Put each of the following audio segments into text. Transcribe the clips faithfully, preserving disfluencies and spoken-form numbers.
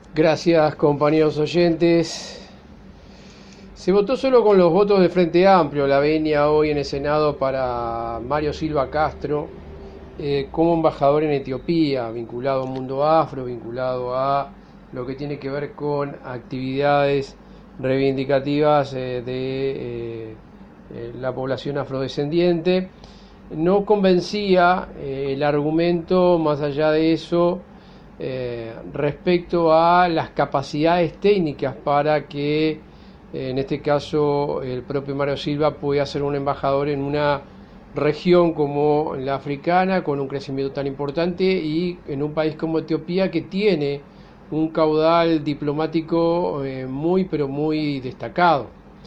Gracias, compañeros oyentes. Se votó solo con los votos de Frente Amplio la venia hoy en el Senado para Mario Silva Castro eh, como embajador en Etiopía, vinculado al mundo afro, vinculado a lo que tiene que ver con actividades reivindicativas eh, de eh, eh, la población afrodescendiente. No convencía eh, el argumento, más allá de eso, eh, respecto a las capacidades técnicas para que, eh, en este caso, el propio Mario Silva pueda ser un embajador en una región como la africana, con un crecimiento tan importante, y en un país como Etiopía, que tiene un caudal diplomático eh, muy, pero muy destacado.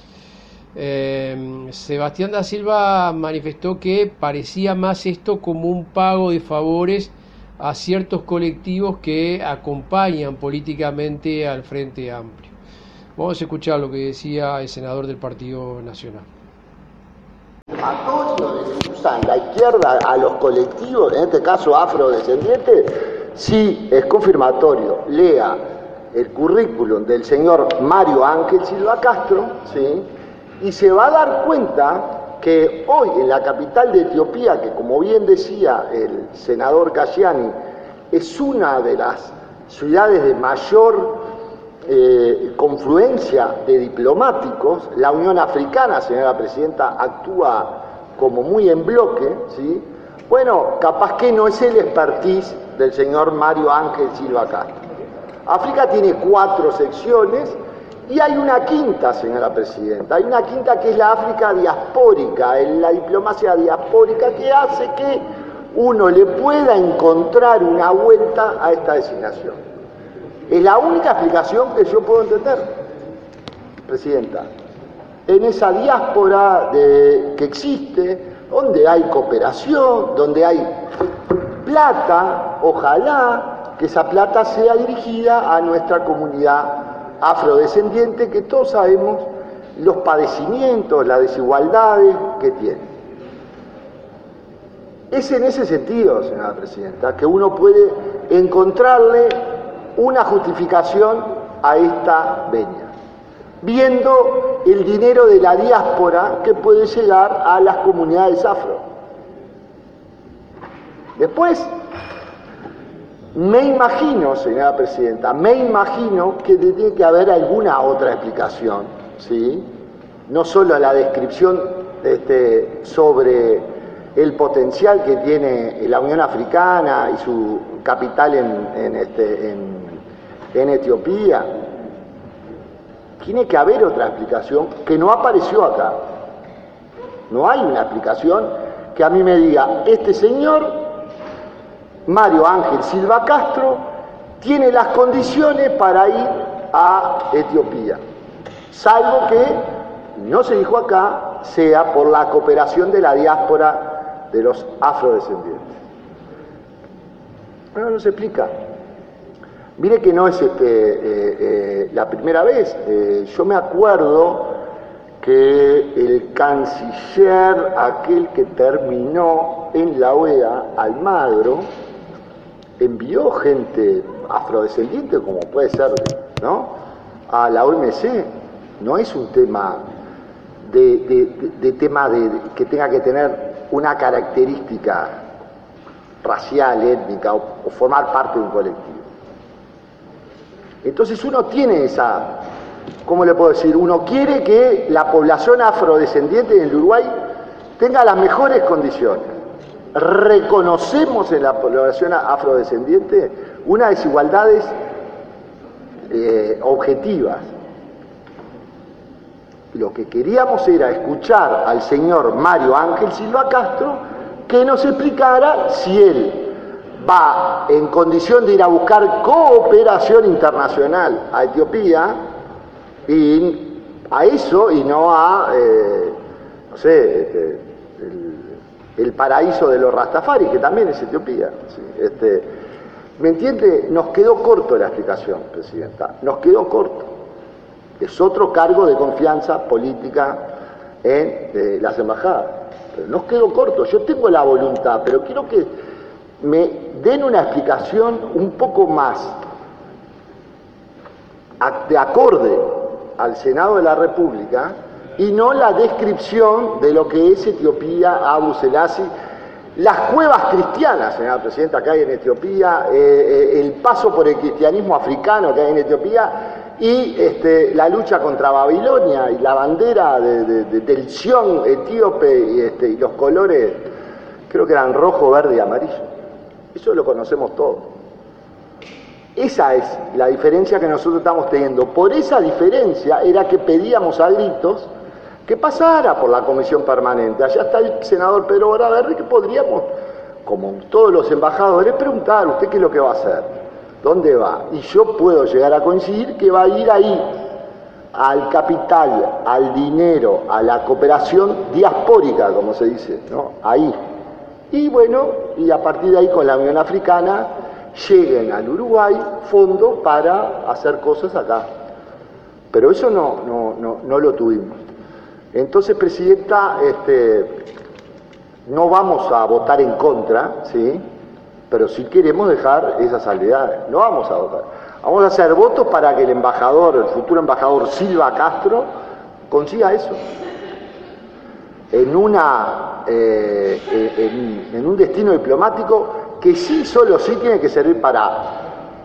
Eh, Sebastián da Silva manifestó que parecía más esto como un pago de favores a ciertos colectivos que acompañan políticamente al Frente Amplio. Vamos a escuchar lo que decía el senador del Partido Nacional. A todos los que usan la izquierda, a los colectivos, en este caso afrodescendientes, sí es confirmatorio. Lea el currículum del señor Mario Ángel Silva Castro, ¿sí? Y se va a dar cuenta que hoy en la capital de Etiopía, que como bien decía el senador Casciani, es una de las ciudades de mayor eh, confluencia de diplomáticos, la Unión Africana, señora Presidenta, actúa como muy en bloque, ¿sí? Bueno, capaz que no es el expertise del señor Mario Ángel Silva Castro. África tiene cuatro secciones, y hay una quinta, señora Presidenta, hay una quinta que es la África diaspórica, la diplomacia diaspórica, que hace que uno le pueda encontrar una vuelta a esta designación. Es la única explicación que yo puedo entender, Presidenta. En esa diáspora de, que existe, donde hay cooperación, donde hay plata, ojalá que esa plata sea dirigida a nuestra comunidad afrodescendiente, que todos sabemos los padecimientos, las desigualdades que tiene. Es en ese sentido, señora Presidenta, que uno puede encontrarle una justificación a esta venia, viendo el dinero de la diáspora que puede llegar a las comunidades afro. Después, me imagino, señora Presidenta, me imagino que tiene que haber alguna otra explicación, ¿sí? No solo la descripción este, sobre el potencial que tiene la Unión Africana y su capital en, en, este, en, en Etiopía. Tiene que haber otra explicación que no apareció acá. No hay una explicación que a mí me diga, este señor Mario Ángel Silva Castro tiene las condiciones para ir a Etiopía, salvo que, no se dijo acá, sea por la cooperación de la diáspora de los afrodescendientes. Bueno, no se explica. Mire que no es este, eh, eh, la primera vez. Eh, yo me acuerdo que el canciller, aquel que terminó en la O E A, Almagro, envió gente afrodescendiente, como puede ser, ¿no?, a la O M C. No es un tema de, de, de, de tema de, que tenga que tener una característica racial, étnica, o, o formar parte de un colectivo. Entonces uno tiene esa, ¿cómo le puedo decir? Uno quiere que la población afrodescendiente en el Uruguay tenga las mejores condiciones. Reconocemos en la población afrodescendiente unas desigualdades eh, objetivas. Lo que queríamos era escuchar al señor Mario Ángel Silva Castro que nos explicara si él va en condición de ir a buscar cooperación internacional a Etiopía, y a eso y no a, eh, no sé, este, el, el paraíso de los Rastafari, que también es Etiopía. ¿Sí? Este, ¿Me entiende? Nos quedó corto la explicación, Presidenta, nos quedó corto. Es otro cargo de confianza política en eh, las embajadas. Pero nos quedó corto. Yo tengo la voluntad, pero quiero que me den una explicación un poco más de acorde al Senado de la República y no la descripción de lo que es Etiopía, Abu Selassie, las cuevas cristianas, señora Presidenta, que hay en Etiopía, eh, eh, el paso por el cristianismo africano que hay en Etiopía y este, la lucha contra Babilonia y la bandera de, de, de, del Sion etíope y, este, y los colores, creo que eran rojo, verde y amarillo. Eso lo conocemos todos. Esa es la diferencia que nosotros estamos teniendo. Por esa diferencia era que pedíamos a gritos que pasara por la comisión permanente. Allá está el senador Pedro Bordaberry, que podríamos, como todos los embajadores, preguntar, ¿usted qué es lo que va a hacer? ¿Dónde va? Y yo puedo llegar a coincidir que va a ir ahí, al capital, al dinero, a la cooperación diaspórica, como se dice, ¿no? Ahí. Y bueno, y a partir de ahí con la Unión Africana lleguen al Uruguay fondos para hacer cosas acá. Pero eso no, no, no, no lo tuvimos. Entonces, Presidenta, este, no vamos a votar en contra, ¿sí? Pero sí queremos dejar esas salvedades. No vamos a votar. Vamos a hacer votos para que el embajador, el futuro embajador Silva Castro, consiga eso. En, una, eh, en, en un destino diplomático que sí, solo sí tiene que servir para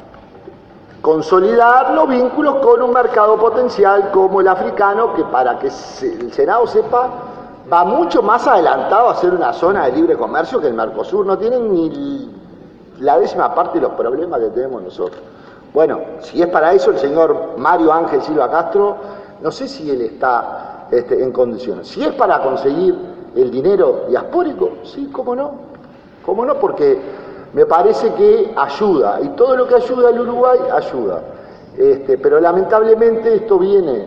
consolidar los vínculos con un mercado potencial como el africano, que para que el Senado sepa, va mucho más adelantado a ser una zona de libre comercio que el Mercosur. No tienen ni la décima parte de los problemas que tenemos nosotros. Bueno, si es para eso, el señor Mario Ángel Silva Castro, no sé si él está este, en condiciones. Si es para conseguir el dinero diaspórico, sí, cómo no, cómo no, porque me parece que ayuda, y todo lo que ayuda al Uruguay, ayuda. Este, pero lamentablemente esto viene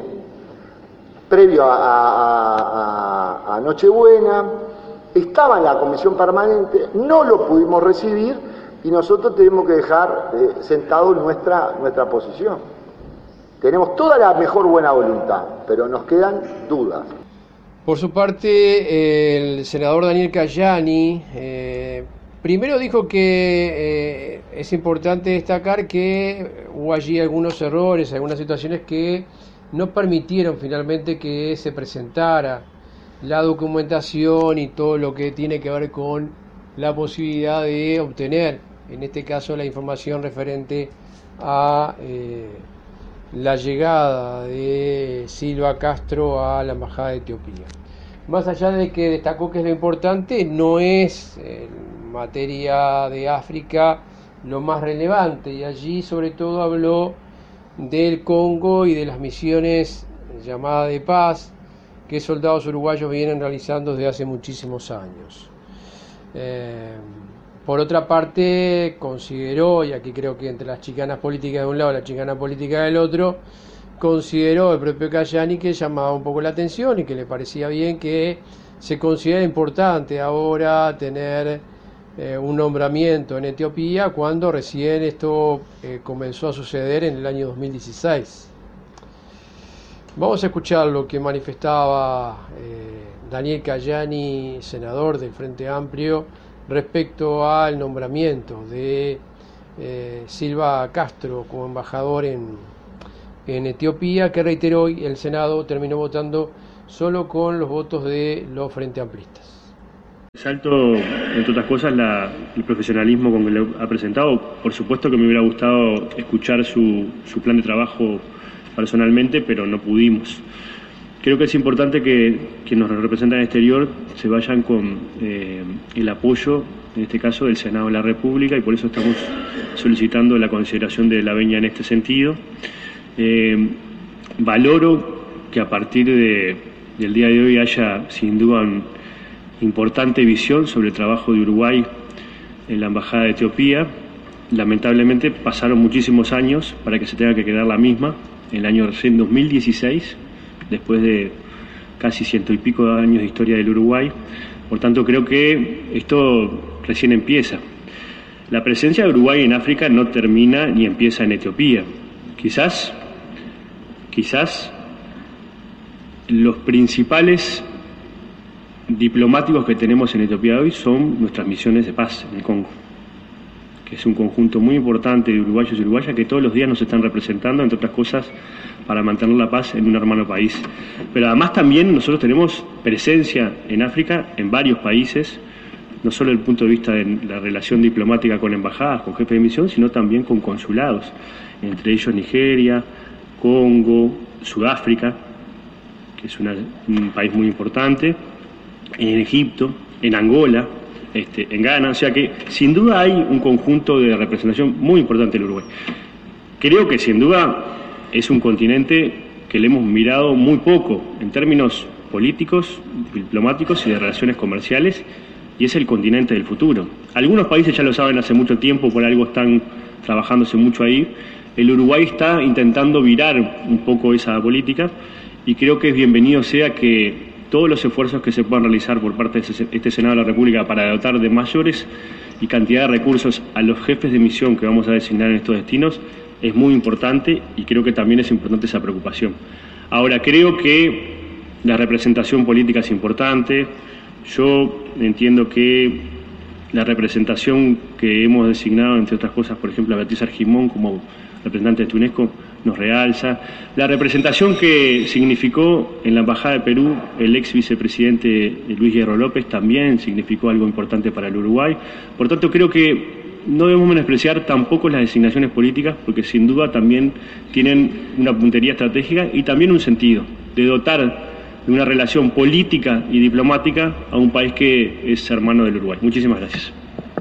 previo a, a, a, a Nochebuena, estaba en la comisión permanente, no lo pudimos recibir, y nosotros tenemos que dejar eh, sentado nuestra, nuestra posición. Tenemos toda la mejor buena voluntad, pero nos quedan dudas. Por su parte, el senador Daniel Cayani eh, primero dijo que eh, es importante destacar que hubo allí algunos errores, algunas situaciones que no permitieron finalmente que se presentara la documentación y todo lo que tiene que ver con la posibilidad de obtener, en este caso, la información referente a eh, la llegada de Silva Castro a la Embajada de Etiopía. Más allá de que destacó que es lo importante, no es en materia de África lo más relevante, y allí sobre todo habló del Congo y de las misiones llamadas de paz que soldados uruguayos vienen realizando desde hace muchísimos años. Eh, por otra parte, consideró, y aquí creo que entre las chicanas políticas de un lado y la chicana política del otro, consideró el propio Cayani que llamaba un poco la atención y que le parecía bien que se considera importante ahora tener eh, un nombramiento en Etiopía cuando recién esto eh, comenzó a suceder en el año dos mil dieciséis. Vamos a escuchar lo que manifestaba eh, Daniel Cayani, senador del Frente Amplio, respecto al nombramiento de eh, Silva Castro como embajador en, en Etiopía, que reiteró hoy el Senado terminó votando solo con los votos de los Frente Amplistas. Resalto, entre otras cosas, la, el profesionalismo con que lo ha presentado. Por supuesto que me hubiera gustado escuchar su, su plan de trabajo personalmente, pero no pudimos. Creo que es importante que quienes nos representan en el exterior se vayan con eh, el apoyo, en este caso, del Senado de la República, y por eso estamos solicitando la consideración de la venia en este sentido. Eh, valoro que a partir de, del día de hoy haya, sin duda, una importante visión sobre el trabajo de Uruguay en la Embajada de Etiopía. Lamentablemente pasaron muchísimos años para que se tenga que quedar la misma. En el año recién dos mil dieciséis, después de casi ciento y pico de años de historia del Uruguay. Por tanto, creo que esto recién empieza. La presencia de Uruguay en África no termina ni empieza en Etiopía. Quizás, quizás los principales diplomáticos que tenemos en Etiopía hoy son nuestras misiones de paz en el Congo, que es un conjunto muy importante de uruguayos y uruguayas que todos los días nos están representando, entre otras cosas, para mantener la paz en un hermano país. Pero además también nosotros tenemos presencia en África, en varios países, no solo desde el punto de vista de la relación diplomática con embajadas, con jefes de misión, sino también con consulados, entre ellos Nigeria, Congo, Sudáfrica, que es una, un país muy importante, en Egipto, en Angola, este, en Ghana, o sea que sin duda hay un conjunto de representación muy importante del Uruguay. Creo que sin duda es un continente que le hemos mirado muy poco en términos políticos, diplomáticos y de relaciones comerciales, y es el continente del futuro. Algunos países ya lo saben hace mucho tiempo, por algo están trabajándose mucho ahí. El Uruguay está intentando virar un poco esa política y creo que es bienvenido sea que todos los esfuerzos que se puedan realizar por parte de este Senado de la República para dotar de mayores y cantidad de recursos a los jefes de misión que vamos a designar en estos destinos es muy importante y creo que también es importante esa preocupación. Ahora, creo que la representación política es importante. Yo entiendo que la representación que hemos designado, entre otras cosas, por ejemplo, a Beatriz Argimón como representante de UNESCO, nos realza. La representación que significó en la Embajada de Perú el ex vicepresidente Luis Hierro López también significó algo importante para el Uruguay. Por tanto, creo que no debemos menospreciar tampoco las designaciones políticas, porque sin duda también tienen una puntería estratégica y también un sentido de dotar de una relación política y diplomática a un país que es hermano del Uruguay. Muchísimas gracias.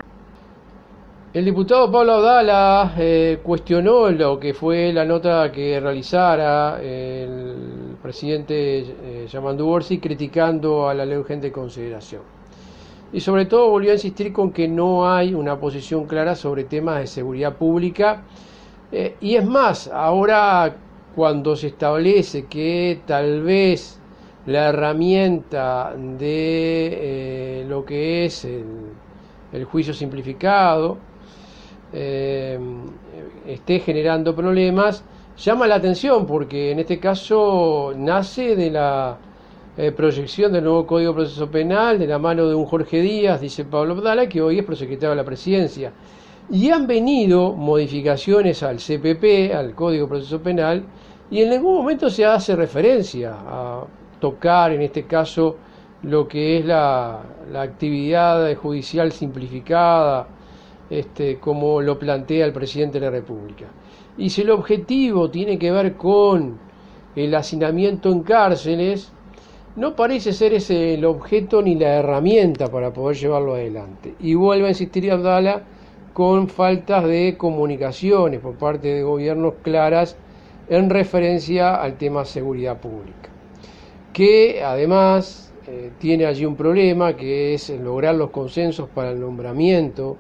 El diputado Pablo Abdala eh, cuestionó lo que fue la nota que realizara el presidente eh, Yamandu Orsi criticando a la ley urgente de consideración. Y sobre todo volvió a insistir con que no hay una posición clara sobre temas de seguridad pública. Eh, y es más, ahora cuando se establece que tal vez la herramienta de eh, lo que es el, el juicio simplificado eh, esté generando problemas, llama la atención porque en este caso nace de la eh, proyección del nuevo Código de Proceso Penal de la mano de un Jorge Díaz, dice Pablo Abdala, que hoy es prosecretario de la Presidencia, y han venido modificaciones al C P P, al Código de Proceso Penal, y en ningún momento se hace referencia a tocar en este caso lo que es la, la actividad judicial simplificada, este, como lo plantea el presidente de la República. Y si el objetivo tiene que ver con el hacinamiento en cárceles, no parece ser ese el objeto ni la herramienta para poder llevarlo adelante. Y vuelve a insistir Abdala con faltas de comunicaciones por parte de gobiernos claras en referencia al tema seguridad pública, que además eh, tiene allí un problema, que es lograr los consensos para el nombramiento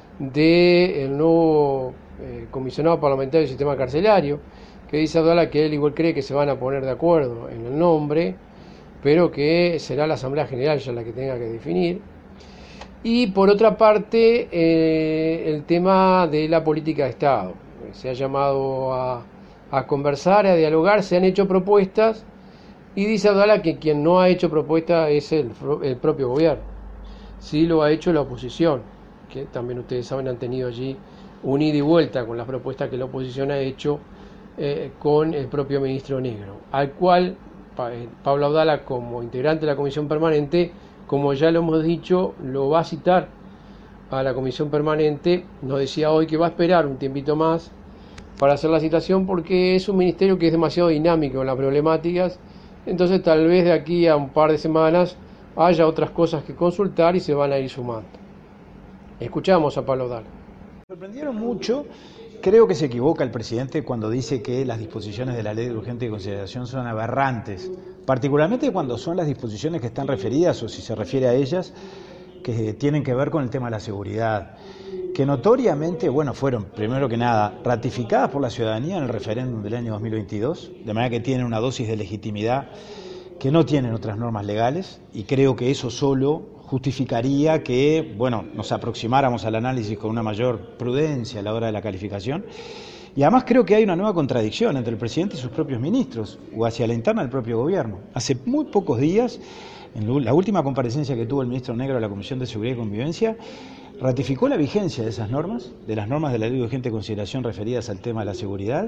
del nuevo eh, comisionado parlamentario del sistema carcelario, que dice Abdala que él igual cree que se van a poner de acuerdo en el nombre, pero que será la Asamblea General ya la que tenga que definir. Y por otra parte, eh, el tema de la política de Estado. Se ha llamado a, a conversar, a dialogar, se han hecho propuestas, y dice Abdala que quien no ha hecho propuesta es el, el propio gobierno. Sí lo ha hecho la oposición, que también ustedes saben han tenido allí un ida y vuelta con las propuestas que la oposición ha hecho eh, con el propio ministro Negro, al cual Pablo Abdala, como integrante de la Comisión Permanente, como ya lo hemos dicho, lo va a citar a la Comisión Permanente. Nos decía hoy que va a esperar un tiempito más para hacer la citación porque es un ministerio que es demasiado dinámico en las problemáticas. Entonces tal vez de aquí a un par de semanas haya otras cosas que consultar y se van a ir sumando. Escuchamos a Pablo Abdala. Me sorprendieron mucho. Creo que se equivoca el presidente cuando dice que las disposiciones de la ley de urgente consideración son aberrantes, particularmente cuando son las disposiciones que están referidas, o si se refiere a ellas, que tienen que ver con el tema de la seguridad, que notoriamente, bueno, fueron, primero que nada, ratificadas por la ciudadanía en el referéndum del año dos mil veintidós, de manera que tienen una dosis de legitimidad que no tienen otras normas legales, y creo que eso solo justificaría que, bueno, nos aproximáramos al análisis con una mayor prudencia a la hora de la calificación. Y además creo que hay una nueva contradicción entre el presidente y sus propios ministros, o hacia la interna del propio gobierno. Hace muy pocos días, en la última comparecencia que tuvo el ministro Negro de la Comisión de Seguridad y Convivencia, ratificó la vigencia de esas normas, de las normas de la Ley de Urgente Consideración referidas al tema de la seguridad,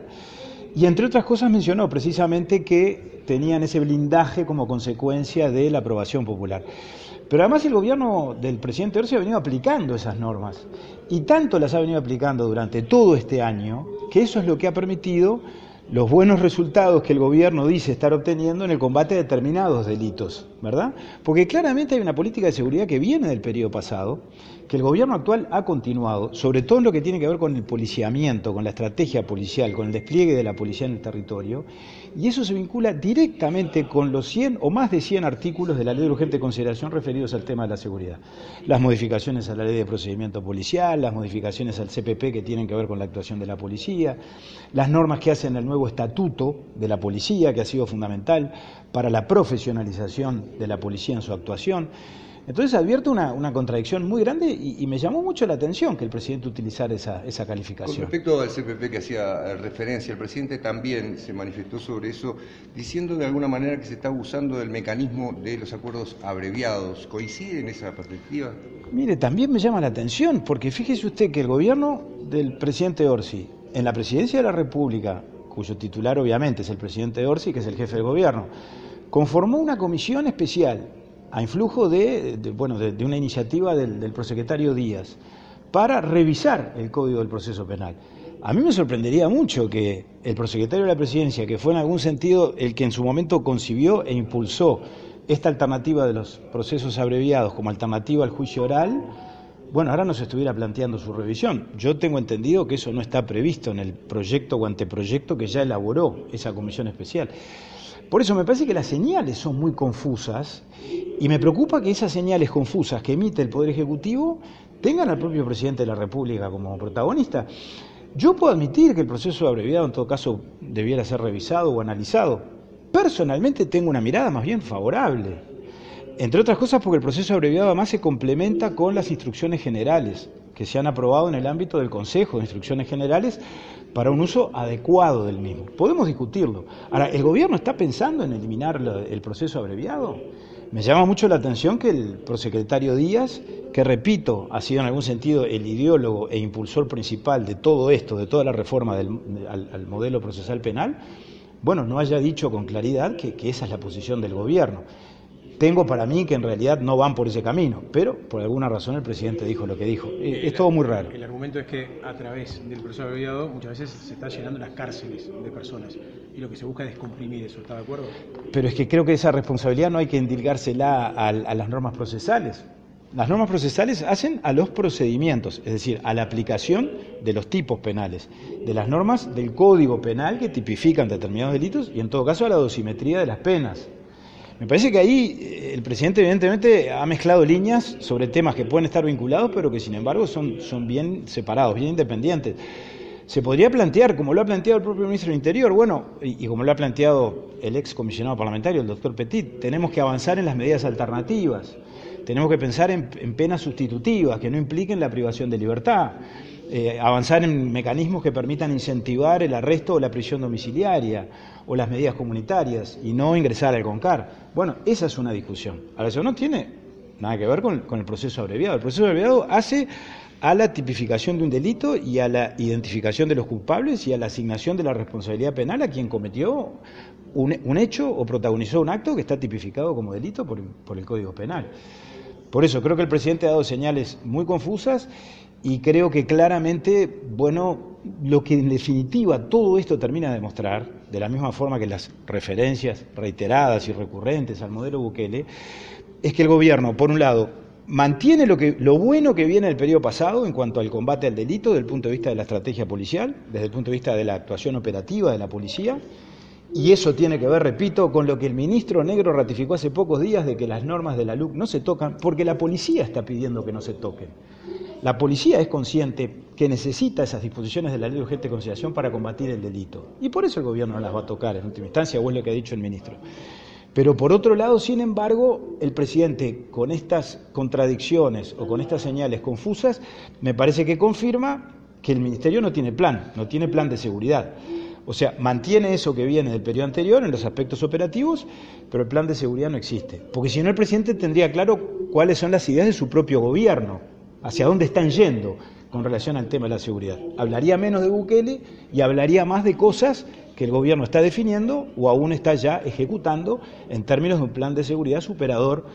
y entre otras cosas mencionó precisamente que tenían ese blindaje como consecuencia de la aprobación popular. Pero además el gobierno del presidente Orsi ha venido aplicando esas normas, y tanto las ha venido aplicando durante todo este año, que eso es lo que ha permitido los buenos resultados que el gobierno dice estar obteniendo en el combate a determinados delitos, ¿verdad? Porque claramente hay una política de seguridad que viene del periodo pasado, que el gobierno actual ha continuado, sobre todo en lo que tiene que ver con el policiamiento, con la estrategia policial, con el despliegue de la policía en el territorio, y eso se vincula directamente con los cien o más de cien artículos de la Ley de Urgente Consideración referidos al tema de la seguridad. Las modificaciones a la Ley de Procedimiento Policial, las modificaciones al C P P que tienen que ver con la actuación de la policía, las normas que hacen el nuevo estatuto de la policía, que ha sido fundamental para la profesionalización de la policía en su actuación. Entonces advierto una, una contradicción muy grande y, y me llamó mucho la atención que el presidente utilizara esa, esa calificación. Con respecto al C P P que hacía referencia, el presidente también se manifestó sobre eso, diciendo de alguna manera que se está abusando del mecanismo de los acuerdos abreviados. ¿Coincide en esa perspectiva? Mire, también me llama la atención, porque fíjese usted que el gobierno del presidente Orsi, en la presidencia de la República, cuyo titular obviamente es el presidente Orsi, que es el jefe del gobierno, conformó una comisión especial a influjo de, de, bueno, de, de una iniciativa del, del prosecretario Díaz, para revisar el Código del Proceso Penal. A mí me sorprendería mucho que el prosecretario de la Presidencia, que fue en algún sentido el que en su momento concibió e impulsó esta alternativa de los procesos abreviados como alternativa al juicio oral, bueno, ahora nos estuviera planteando su revisión. Yo tengo entendido que eso no está previsto en el proyecto o anteproyecto que ya elaboró esa comisión especial. Por eso me parece que las señales son muy confusas y me preocupa que esas señales confusas que emite el Poder Ejecutivo tengan al propio presidente de la República como protagonista. Yo puedo admitir que el proceso abreviado en todo caso debiera ser revisado o analizado. Personalmente tengo una mirada más bien favorable, entre otras cosas porque el proceso abreviado además se complementa con las instrucciones generales que se han aprobado en el ámbito del Consejo de Instrucciones Generales para un uso adecuado del mismo. Podemos discutirlo. Ahora, ¿el gobierno está pensando en eliminar el proceso abreviado? Me llama mucho la atención que el prosecretario Díaz, que repito, ha sido en algún sentido el ideólogo e impulsor principal de todo esto, de toda la reforma del, al, al modelo procesal penal, bueno, no haya dicho con claridad que, que esa es la posición del gobierno. Tengo para mí que en realidad no van por ese camino, pero por alguna razón el presidente dijo lo que dijo. Eh, es todo muy raro. El argumento es que a través del proceso abreviado muchas veces se están llenando las cárceles de personas y lo que se busca es descomprimir eso. ¿Está de acuerdo? Pero es que creo que esa responsabilidad no hay que endilgársela a, a las normas procesales. Las normas procesales hacen a los procedimientos, es decir, a la aplicación de los tipos penales, de las normas del Código Penal que tipifican determinados delitos y en todo caso a la dosimetría de las penas. Me parece que ahí el presidente evidentemente ha mezclado líneas sobre temas que pueden estar vinculados, pero que sin embargo son, son bien separados, bien independientes. Se podría plantear, como lo ha planteado el propio ministro del Interior, bueno, y, y como lo ha planteado el ex comisionado parlamentario, el doctor Petit, tenemos que avanzar en las medidas alternativas, tenemos que pensar en, en penas sustitutivas que no impliquen la privación de libertad, eh, avanzar en mecanismos que permitan incentivar el arresto o la prisión domiciliaria, o las medidas comunitarias y no ingresar al CONCAR. Bueno, esa es una discusión. Ahora, eso no tiene nada que ver con, con el proceso abreviado. El proceso abreviado hace a la tipificación de un delito y a la identificación de los culpables y a la asignación de la responsabilidad penal a quien cometió un, un hecho o protagonizó un acto que está tipificado como delito por, por el Código Penal. Por eso creo que el presidente ha dado señales muy confusas y creo que claramente, bueno, lo que en definitiva todo esto termina de demostrar, de la misma forma que las referencias reiteradas y recurrentes al modelo Bukele, es que el gobierno, por un lado, mantiene lo, que, lo bueno que viene del periodo pasado en cuanto al combate al delito desde el punto de vista de la estrategia policial, desde el punto de vista de la actuación operativa de la policía, y eso tiene que ver, repito, con lo que el ministro Negro ratificó hace pocos días de que las normas de la L U C no se tocan, porque la policía está pidiendo que no se toquen. La policía es consciente que necesita esas disposiciones de la Ley de Urgente Consideración para combatir el delito, y por eso el gobierno no las va a tocar en última instancia, o es lo que ha dicho el ministro. Pero por otro lado, sin embargo, el presidente, con estas contradicciones o con estas señales confusas, me parece que confirma que el ministerio no tiene plan, no tiene plan de seguridad. O sea, mantiene eso que viene del periodo anterior en los aspectos operativos, pero el plan de seguridad no existe. Porque si no, el presidente tendría claro cuáles son las ideas de su propio gobierno hacia dónde están yendo con relación al tema de la seguridad. Hablaría menos de Bukele y hablaría más de cosas que el gobierno está definiendo o aún está ya ejecutando en términos de un plan de seguridad superador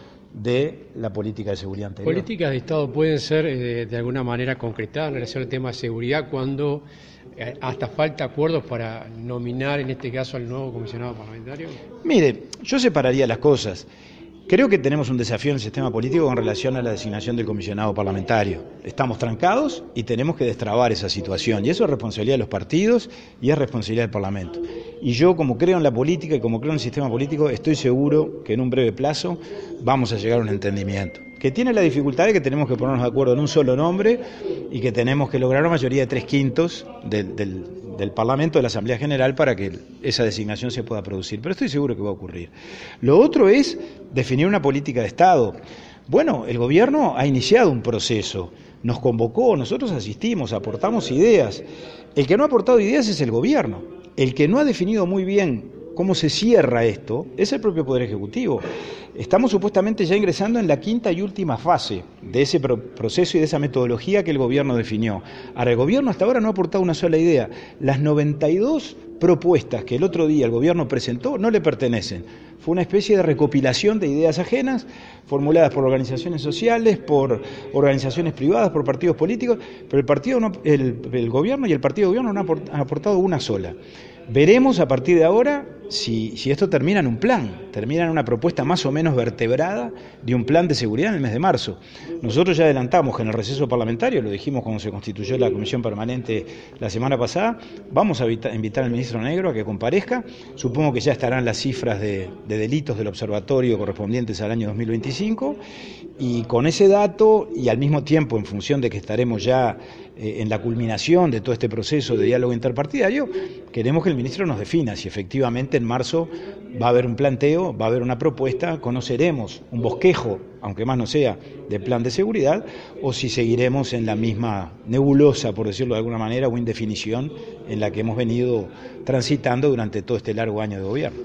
de la política de seguridad anterior. Políticas de Estado pueden ser eh, de alguna manera concretadas en relación al tema de seguridad cuando eh, hasta falta acuerdos para nominar en este caso al nuevo comisionado parlamentario. Mire, yo separaría las cosas. Creo que tenemos un desafío en el sistema político con relación a la designación del comisionado parlamentario. Estamos trancados y tenemos que destrabar esa situación. Y eso es responsabilidad de los partidos y es responsabilidad del Parlamento. Y yo, como creo en la política y como creo en el sistema político, estoy seguro que en un breve plazo vamos a llegar a un entendimiento. Que tiene la dificultad de que tenemos que ponernos de acuerdo en un solo nombre y que tenemos que lograr una mayoría de tres quintos del, del, del Parlamento, de la Asamblea General, para que esa designación se pueda producir. Pero estoy seguro que va a ocurrir. Lo otro es definir una política de Estado. Bueno, el gobierno ha iniciado un proceso, nos convocó, nosotros asistimos, aportamos ideas. El que no ha aportado ideas es el gobierno. El que no ha definido muy bien cómo se cierra esto es el propio Poder Ejecutivo. Estamos supuestamente ya ingresando en la quinta y última fase de ese proceso y de esa metodología que el gobierno definió. Ahora, el gobierno hasta ahora no ha aportado una sola idea. Las noventa y dos propuestas que el otro día el gobierno presentó no le pertenecen. Fue una especie de recopilación de ideas ajenas, formuladas por organizaciones sociales, por organizaciones privadas, por partidos políticos, pero el, partido no, el, el gobierno y el partido de gobierno no han aportado una sola. Veremos a partir de ahora si, si esto termina en un plan, termina en una propuesta más o menos vertebrada de un plan de seguridad en el mes de marzo. Nosotros ya adelantamos que en el receso parlamentario, lo dijimos cuando se constituyó la comisión permanente la semana pasada, vamos a invitar al ministro Negro a que comparezca. Supongo que ya estarán las cifras de, de delitos del observatorio correspondientes al año dos mil veinticinco, y con ese dato y al mismo tiempo, en función de que estaremos ya eh, en la culminación de todo este proceso de diálogo interpartidario, queremos que el ministro nos defina si efectivamente en marzo va a haber un planteo, va a haber una propuesta, conoceremos un bosquejo, aunque más no sea, de plan de seguridad, o si seguiremos en la misma nebulosa, por decirlo de alguna manera, o indefinición en la que hemos venido transitando durante todo este largo año de gobierno.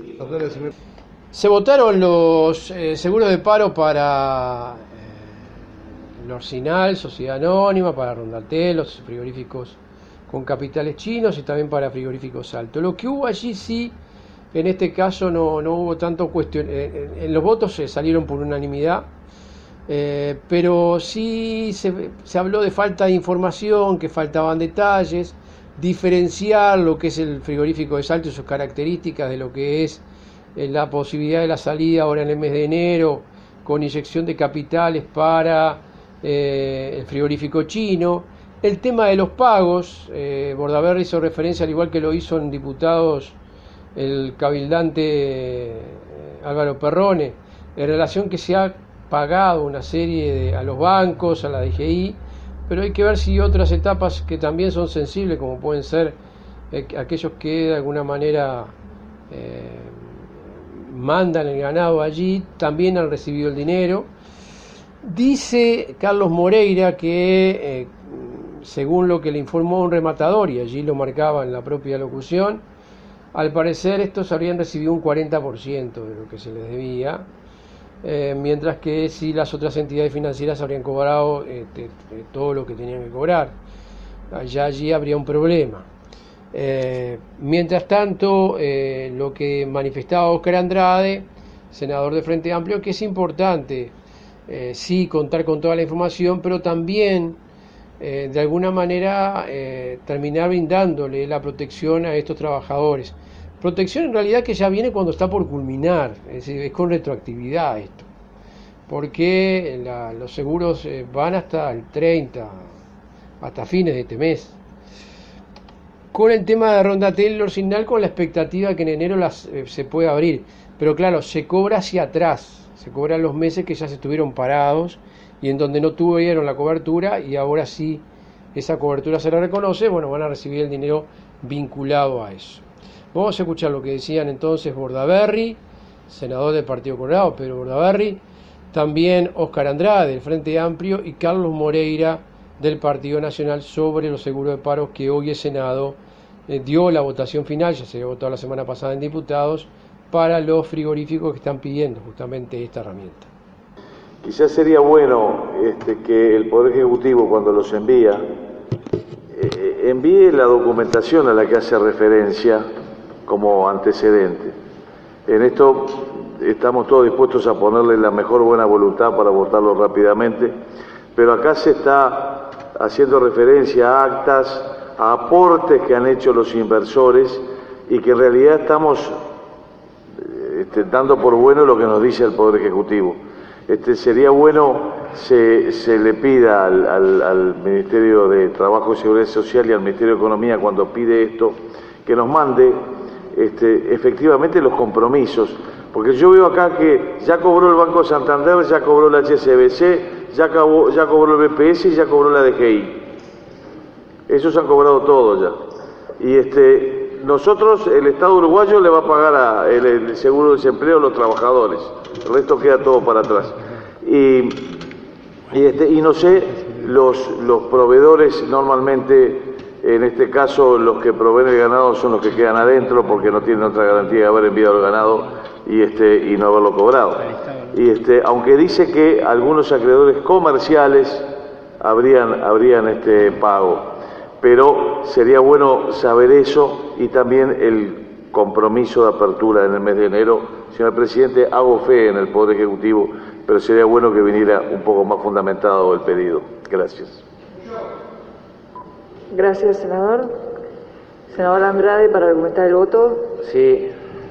Se votaron los eh, seguros de paro para eh, Norcinal, Sociedad Anónima, para Rondatel, los frigoríficos con capitales chinos y también para frigoríficos Salto. Lo que hubo allí sí, en este caso no, no hubo tanto cuestión, eh, en los votos se salieron por unanimidad, eh, pero sí se, se habló de falta de información, que faltaban detalles, diferenciar lo que es el frigorífico de Salto y sus características de lo que es eh, la posibilidad de la salida ahora en el mes de enero con inyección de capitales para eh, el frigorífico chino. El tema de los pagos, eh, Bordaberry hizo referencia, al igual que lo hizo en diputados el cabildante eh, Álvaro Perrone, en relación que se ha pagado una serie de, a los bancos, a la D G I, pero hay que ver si otras etapas que también son sensibles, como pueden ser eh, aquellos que de alguna manera eh, mandan el ganado allí, también han recibido el dinero. Dice Carlos Moreira que eh, según lo que le informó un rematador, y allí lo marcaba en la propia locución, al parecer estos habrían recibido un cuarenta por ciento de lo que se les debía, eh, mientras que si las otras entidades financieras habrían cobrado este, todo lo que tenían que cobrar. Allá allí habría un problema. Eh, mientras tanto, eh, lo que manifestaba Óscar Andrade, senador de Frente Amplio, que es importante, eh, sí, contar con toda la información, pero también Eh, de alguna manera eh, terminar brindándole la protección a estos trabajadores. Protección en realidad que ya viene cuando está por culminar, es decir, es con retroactividad esto, porque la, los seguros eh, van hasta el treinta, hasta fines de este mes. Con el tema de Rondatel y Norcinal, con la expectativa que en enero las, eh, se pueda abrir, pero claro, se cobra hacia atrás, se cobran los meses que ya se estuvieron parados y en donde no tuvieron la cobertura, y ahora sí esa cobertura se la reconoce, bueno, van a recibir el dinero vinculado a eso. Vamos a escuchar lo que decían entonces Bordaberry, senador del Partido Colorado, Pedro Bordaberry, también Óscar Andrade del Frente Amplio y Carlos Moreira del Partido Nacional sobre los seguros de paro, que hoy el Senado eh, dio la votación final, ya se había votado la semana pasada en diputados, para los frigoríficos que están pidiendo justamente esta herramienta. quizás sería bueno este, que el Poder Ejecutivo, cuando los envía, eh, envíe la documentación a la que hace referencia como antecedente. En esto estamos todos dispuestos a ponerle la mejor buena voluntad para votarlo rápidamente, pero acá se está haciendo referencia a actas, a aportes que han hecho los inversores y que en realidad estamos este, dando por bueno lo que nos dice el Poder Ejecutivo. Este, sería bueno se, se le pida al, al, al Ministerio de Trabajo y Seguridad Social y al Ministerio de Economía, cuando pide esto, que nos mande este, efectivamente los compromisos, porque yo veo acá que ya cobró el Banco Santander, ya cobró la H S B C, ya, acabó, ya cobró el B P S y ya cobró la D G I. Esos han cobrado todo ya. Y este, nosotros, el Estado uruguayo le va a pagar a el, el seguro de desempleo a los trabajadores. El resto queda todo para atrás. Y, y, este, y no sé, los, los proveedores normalmente, en este caso los que proveen el ganado son los que quedan adentro porque no tienen otra garantía de haber enviado el ganado y, este, y no haberlo cobrado. Y este, aunque dice que algunos acreedores comerciales habrían, habrían este pago, pero sería bueno saber eso y también el compromiso de apertura en el mes de enero. Señor presidente, hago fe en el Poder Ejecutivo, pero sería bueno que viniera un poco más fundamentado el pedido. Gracias. Gracias, senador. Senador Andrade, para argumentar el voto. Sí,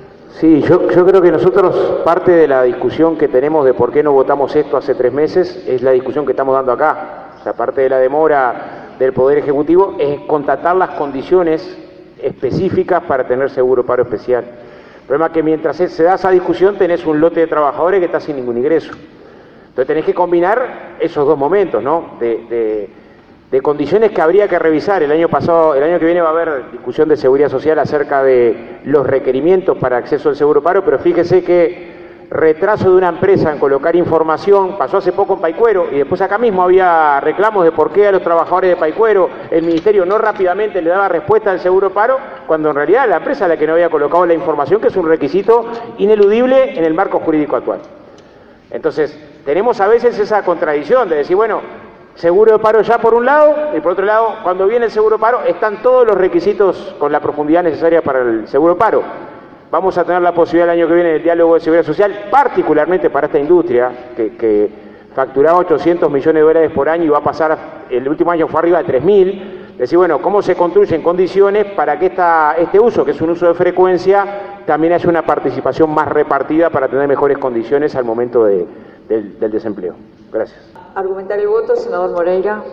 sí yo, yo creo que nosotros, parte de la discusión que tenemos de por qué no votamos esto hace tres meses, es la discusión que estamos dando acá. O sea, parte de la demora del Poder Ejecutivo es contratar las condiciones específicas para tener seguro paro especial. El problema es que mientras se da esa discusión tenés un lote de trabajadores que está sin ningún ingreso. Entonces tenés que combinar esos dos momentos, ¿no? De, de, de condiciones que habría que revisar. El año pasado, el año que viene va a haber discusión de seguridad social acerca de los requerimientos para acceso al seguro paro, pero fíjese que retraso de una empresa en colocar información, pasó hace poco en Paicuero, y después acá mismo había reclamos de por qué a los trabajadores de Paicuero el Ministerio no rápidamente le daba respuesta al seguro paro, cuando en realidad la empresa la que no había colocado la información, que es un requisito ineludible en el marco jurídico actual. Entonces, tenemos a veces esa contradicción de decir, bueno, seguro de paro ya por un lado, y por otro lado, cuando viene el seguro paro, están todos los requisitos con la profundidad necesaria para el seguro paro. Vamos a tener la posibilidad el año que viene del diálogo de seguridad social, particularmente para esta industria, que, que facturaba ochocientos millones de dólares por año y va a pasar, el último año fue arriba de tres mil, decir, bueno, ¿cómo se construyen condiciones para que esta, este uso, que es un uso de frecuencia, también haya una participación más repartida para tener mejores condiciones al momento de, del, del desempleo? Gracias. Argumentar el voto, senador Moreira.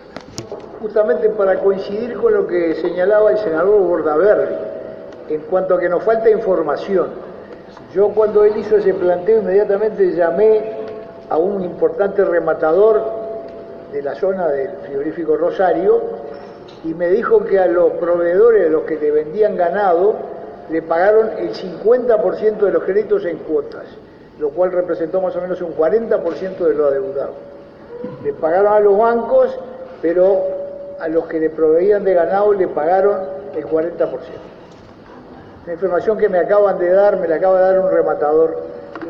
Justamente para coincidir con lo que señalaba el senador Bordaberry, en cuanto a que nos falta información. Yo cuando él hizo ese planteo inmediatamente llamé a un importante rematador de la zona del frigorífico Rosario y me dijo que a los proveedores, a los que le vendían ganado, le pagaron el cincuenta por ciento de los créditos en cuotas, lo cual representó más o menos un cuarenta por ciento de lo adeudado. Le pagaron a los bancos, pero a los que le proveían de ganado le pagaron el cuarenta por ciento. La información que me acaban de dar, me la acaba de dar un rematador.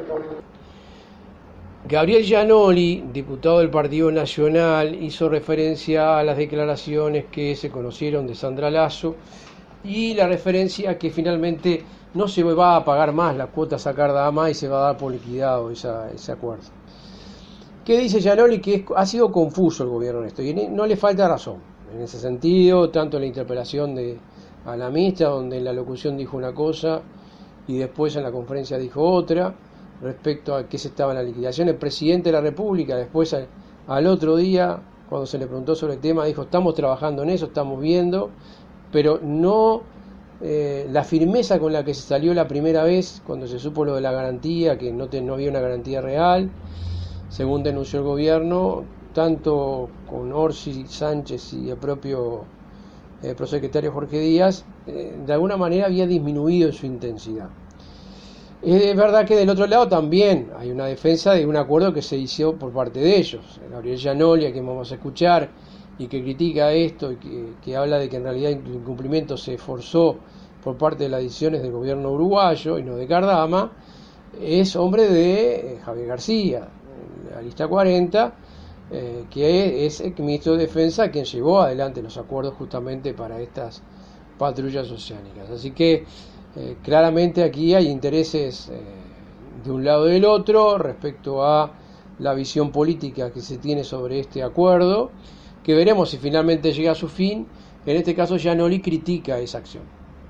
Gabriel Gianoli, diputado del Partido Nacional, hizo referencia a las declaraciones que se conocieron de Sandra Lasso y la referencia a que finalmente no se va a pagar más la cuota sacar dama y se va a dar por liquidado esa, ese acuerdo. ¿Qué dice Gianoli? Que es, ha sido confuso el gobierno en esto y no le falta razón. En ese sentido, tanto la interpelación de a la ministra, donde en la locución dijo una cosa y después en la conferencia dijo otra, respecto a qué se estaba en la liquidación. El presidente de la República después al, al otro día, cuando se le preguntó sobre el tema, dijo, estamos trabajando en eso, estamos viendo, pero no eh, la firmeza con la que se salió la primera vez, cuando se supo lo de la garantía, que no, te, no había una garantía real, según denunció el gobierno, tanto con Orsi, Sánchez y el propio el prosecretario Jorge Díaz, eh, de alguna manera había disminuido en su intensidad. Es verdad que del otro lado también hay una defensa de un acuerdo que se hizo por parte de ellos. Gabriel Gianoli, a quien vamos a escuchar, y que critica esto y que, que habla de que en realidad el incumplimiento se forzó por parte de las decisiones del gobierno uruguayo y no de Cardama, es hombre de Javier García, la lista cuarenta, eh, que es el ministro de Defensa quien llevó adelante los acuerdos justamente para estas patrullas oceánicas. Así que eh, claramente aquí hay intereses eh, de un lado y del otro respecto a la visión política que se tiene sobre este acuerdo, que veremos si finalmente llega a su fin. En este caso, Giannoli critica esa acción.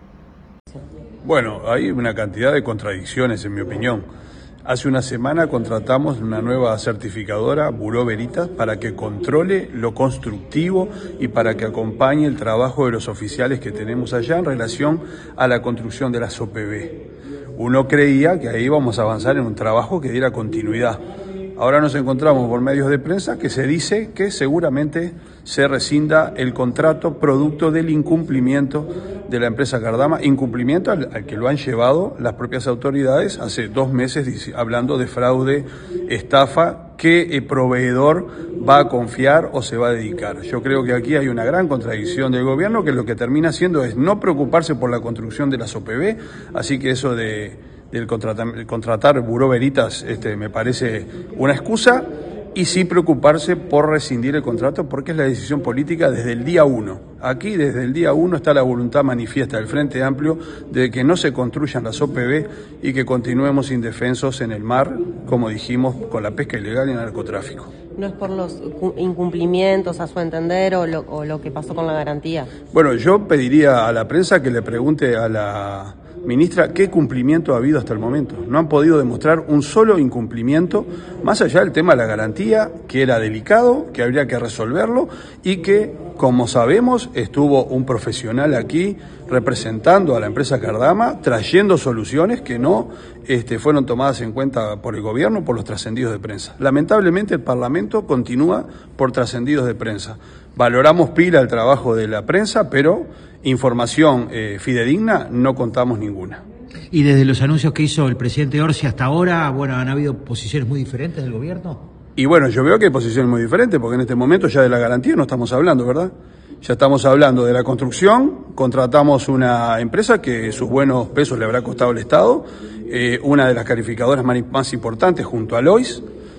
Bueno, hay una cantidad de contradicciones, en mi opinión. Hace una semana contratamos una nueva certificadora, Bureau Veritas, para que controle lo constructivo y para que acompañe el trabajo de los oficiales que tenemos allá en relación a la construcción de las O P B. Uno creía que ahí íbamos a avanzar en un trabajo que diera continuidad. Ahora nos encontramos por medios de prensa que se dice que seguramente se rescinda el contrato producto del incumplimiento de la empresa Cardama, incumplimiento al, al que lo han llevado las propias autoridades hace dos meses hablando de fraude, estafa, que el proveedor va a confiar o se va a dedicar. Yo creo que aquí hay una gran contradicción del gobierno, que lo que termina haciendo es no preocuparse por la construcción de las O P B, así que eso de... del contratar, contratar Bureau Veritas este, me parece una excusa, y sí preocuparse por rescindir el contrato, porque es la decisión política desde el día uno. Aquí desde el día uno está la voluntad manifiesta del Frente Amplio de que no se construyan las O P B y que continuemos indefensos en el mar, como dijimos, con la pesca ilegal y el narcotráfico. ¿No es por los incumplimientos, a su entender, o lo, o lo que pasó con la garantía? Bueno, yo pediría a la prensa que le pregunte a la ministra, ¿qué cumplimiento ha habido hasta el momento? No han podido demostrar un solo incumplimiento, más allá del tema de la garantía, que era delicado, que habría que resolverlo, y que, como sabemos, estuvo un profesional aquí representando a la empresa Cardama, trayendo soluciones que no este, fueron tomadas en cuenta por el gobierno, por los trascendidos de prensa. Lamentablemente el Parlamento continúa por trascendidos de prensa. Valoramos pila el trabajo de la prensa, pero información eh, fidedigna no contamos ninguna. Y desde los anuncios que hizo el presidente Orsi hasta ahora, bueno, ¿han habido posiciones muy diferentes del gobierno? Y bueno, yo veo que hay posiciones muy diferentes, porque en este momento ya de la garantía no estamos hablando, ¿verdad? Ya estamos hablando de la construcción, contratamos una empresa que sus buenos pesos le habrá costado al Estado, eh, una de las calificadoras más, más importantes junto a Lois,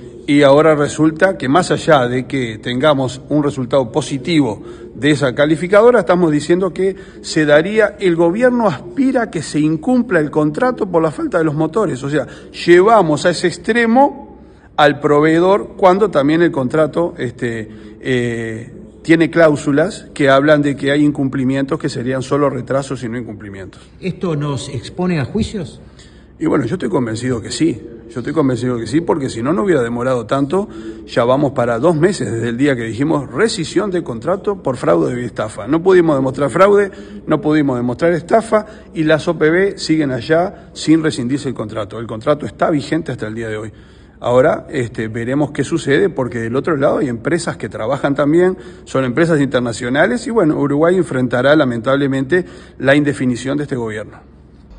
y ahora resulta que más allá de que tengamos un resultado positivo de esa calificadora, estamos diciendo que se daría, el gobierno aspira a que se incumpla el contrato por la falta de los motores, o sea, llevamos a ese extremo al proveedor cuando también el contrato este, eh, tiene cláusulas que hablan de que hay incumplimientos que serían solo retrasos y no incumplimientos. ¿Esto nos expone a juicios? Y bueno, yo estoy convencido que sí, yo estoy convencido que sí, porque si no, no hubiera demorado tanto. Ya vamos para dos meses desde el día que dijimos rescisión de contrato por fraude y estafa. No pudimos demostrar fraude, no pudimos demostrar estafa, y las O P B siguen allá sin rescindirse el contrato. El contrato está vigente hasta el día de hoy. Ahora este, veremos qué sucede, porque del otro lado hay empresas que trabajan también, son empresas internacionales, y bueno, Uruguay enfrentará lamentablemente la indefinición de este gobierno.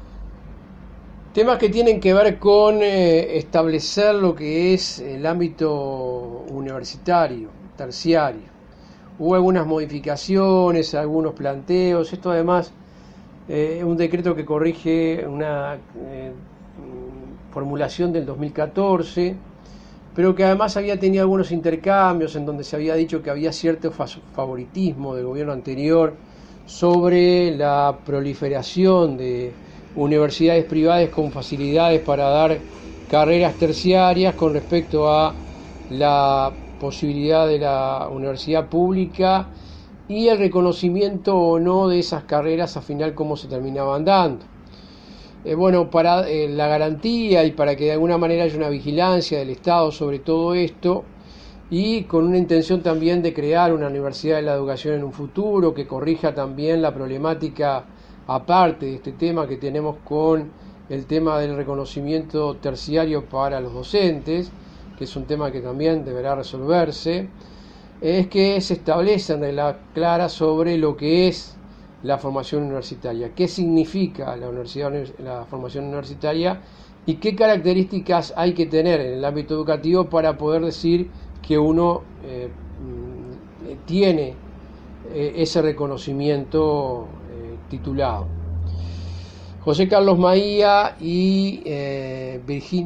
Temas que tienen que ver con eh, establecer lo que es el ámbito universitario, terciario. Hubo algunas modificaciones, algunos planteos. Esto además es eh, un decreto que corrige una eh, formulación del dos mil catorce, pero que además había tenido algunos intercambios en donde se había dicho que había cierto favoritismo del gobierno anterior sobre la proliferación de universidades privadas con facilidades para dar carreras terciarias con respecto a la posibilidad de la universidad pública y el reconocimiento o no de esas carreras, al final cómo se terminaban dando. Eh, bueno, para eh, la garantía y para que de alguna manera haya una vigilancia del Estado sobre todo esto, y con una intención también de crear una universidad de la educación en un futuro que corrija también la problemática, aparte de este tema que tenemos con el tema del reconocimiento terciario para los docentes, que es un tema que también deberá resolverse, es que se establecen reglas claras sobre lo que es la formación universitaria, qué significa la, universidad, la formación universitaria y qué características hay que tener en el ámbito educativo para poder decir que uno eh, tiene eh, ese reconocimiento titulado. José Carlos Maía y eh,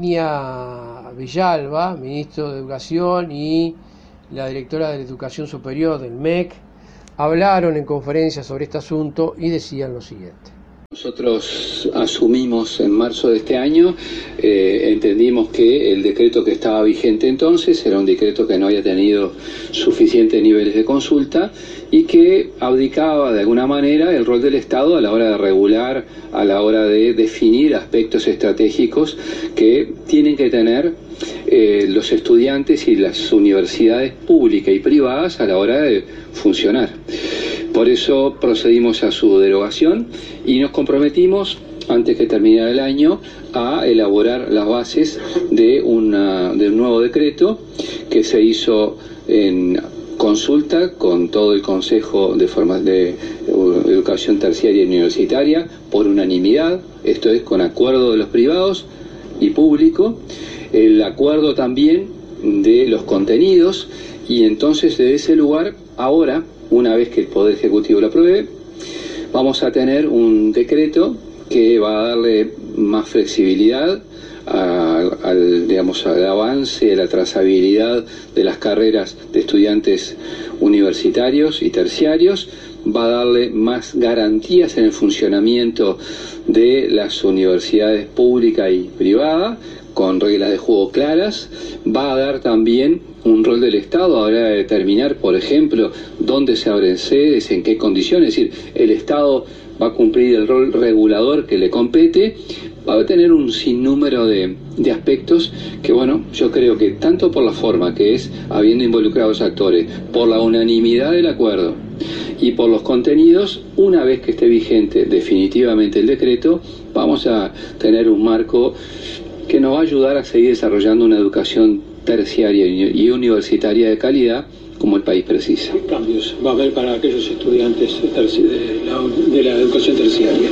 Virginia Villalba, ministro de Educación, y la directora de Educación Superior del M E C, hablaron en conferencia sobre este asunto y decían lo siguiente. Nosotros asumimos en marzo de este año, eh, entendimos que el decreto que estaba vigente entonces era un decreto que no había tenido suficientes niveles de consulta y que abdicaba de alguna manera el rol del Estado a la hora de regular, a la hora de definir aspectos estratégicos que tienen que tener eh, los estudiantes y las universidades públicas y privadas a la hora de funcionar. Por eso procedimos a su derogación y nos comprometimos, antes que terminara el año, a elaborar las bases de, una, de un nuevo decreto que se hizo en consulta con todo el Consejo de, Forma, de Educación Terciaria y Universitaria por unanimidad, esto es con acuerdo de los privados y público, el acuerdo también de los contenidos, y entonces desde ese lugar, ahora, una vez que el Poder Ejecutivo lo apruebe, vamos a tener un decreto que va a darle más flexibilidad a, al, digamos, al avance, a la trazabilidad de las carreras de estudiantes universitarios y terciarios, va a darle más garantías en el funcionamiento de las universidades públicas y privadas, con reglas de juego claras, va a dar también un rol del Estado a la hora de determinar, por ejemplo, dónde se abren sedes, en qué condiciones, es decir, el Estado va a cumplir el rol regulador que le compete, va a tener un sinnúmero de, de aspectos que, bueno, yo creo que tanto por la forma que es, habiendo involucrado a los actores, por la unanimidad del acuerdo y por los contenidos, una vez que esté vigente definitivamente el decreto, vamos a tener un marco que nos va a ayudar a seguir desarrollando una educación terciaria y universitaria de calidad como el país precisa. ¿Qué cambios va a haber para aquellos estudiantes de la, de la educación terciaria?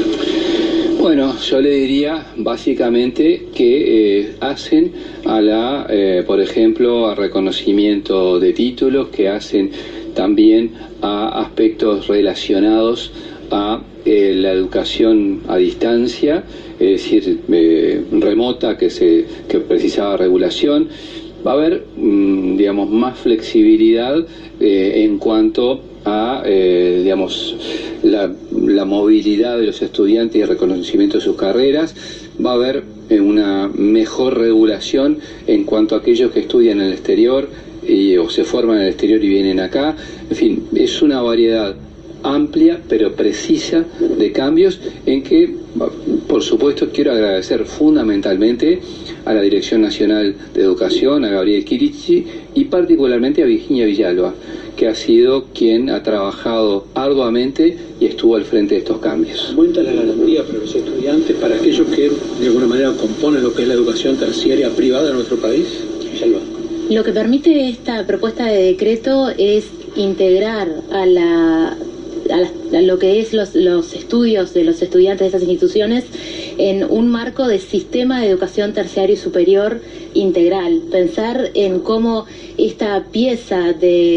Bueno, yo le diría básicamente que eh, hacen a la, eh, por ejemplo, a reconocimiento de títulos, que hacen también a aspectos relacionados a eh, la educación a distancia, es decir, eh, remota, que se que precisaba regulación. Va a haber, mmm, digamos, más flexibilidad eh, en cuanto a, eh, digamos, la, la movilidad de los estudiantes y el reconocimiento de sus carreras. Va a haber eh, una mejor regulación en cuanto a aquellos que estudian en el exterior y, o se forman en el exterior y vienen acá. En fin, es una variedad amplia pero precisa de cambios en que, por supuesto, quiero agradecer fundamentalmente a la Dirección Nacional de Educación, a Gabriel Chirichi y particularmente a Virginia Villalba, que ha sido quien ha trabajado arduamente y estuvo al frente de estos cambios. ¿Aumenta la garantía para los estudiantes, para aquellos que de alguna manera componen lo que es la educación terciaria privada en nuestro país? Villalba. Lo que permite esta propuesta de decreto es integrar a la A, la, a lo que es los, los estudios de los estudiantes de estas instituciones en un marco de sistema de educación terciaria y superior integral. Pensar en cómo esta pieza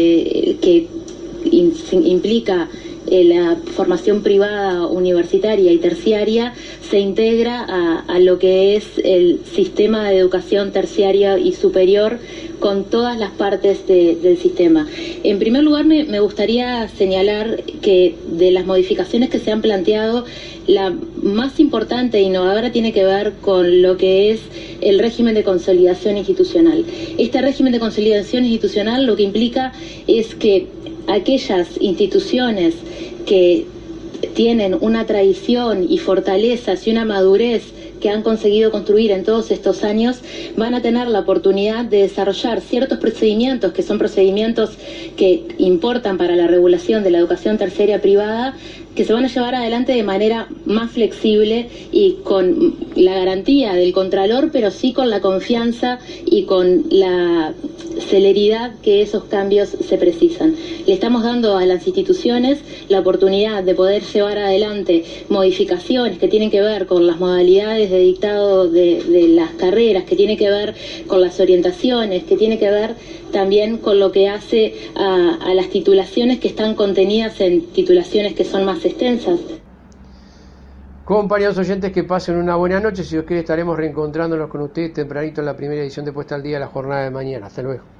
de que in, implica eh, la formación privada, universitaria y terciaria se integra a, a lo que es el sistema de educación terciaria y superior con todas las partes de, del sistema. En primer lugar, me, me gustaría señalar que de las modificaciones que se han planteado, la más importante e innovadora tiene que ver con lo que es el régimen de consolidación institucional. Este régimen de consolidación institucional lo que implica es que aquellas instituciones que tienen una tradición y fortalezas y una madurez que han conseguido construir en todos estos años, van a tener la oportunidad de desarrollar ciertos procedimientos que son procedimientos que importan para la regulación de la educación terciaria privada, que se van a llevar adelante de manera más flexible y con la garantía del Contralor, pero sí con la confianza y con la celeridad que esos cambios se precisan. Le estamos dando a las instituciones la oportunidad de poder llevar adelante modificaciones que tienen que ver con las modalidades de dictado de, de las carreras, que tienen que ver con las orientaciones, que tiene que ver también con lo que hace a, a las titulaciones que están contenidas en titulaciones que son más extensas. Compañeros oyentes, que pasen una buena noche. Si Dios quiere, estaremos reencontrándonos con ustedes tempranito en la primera edición de Puesta al Día de la jornada de mañana. Hasta luego.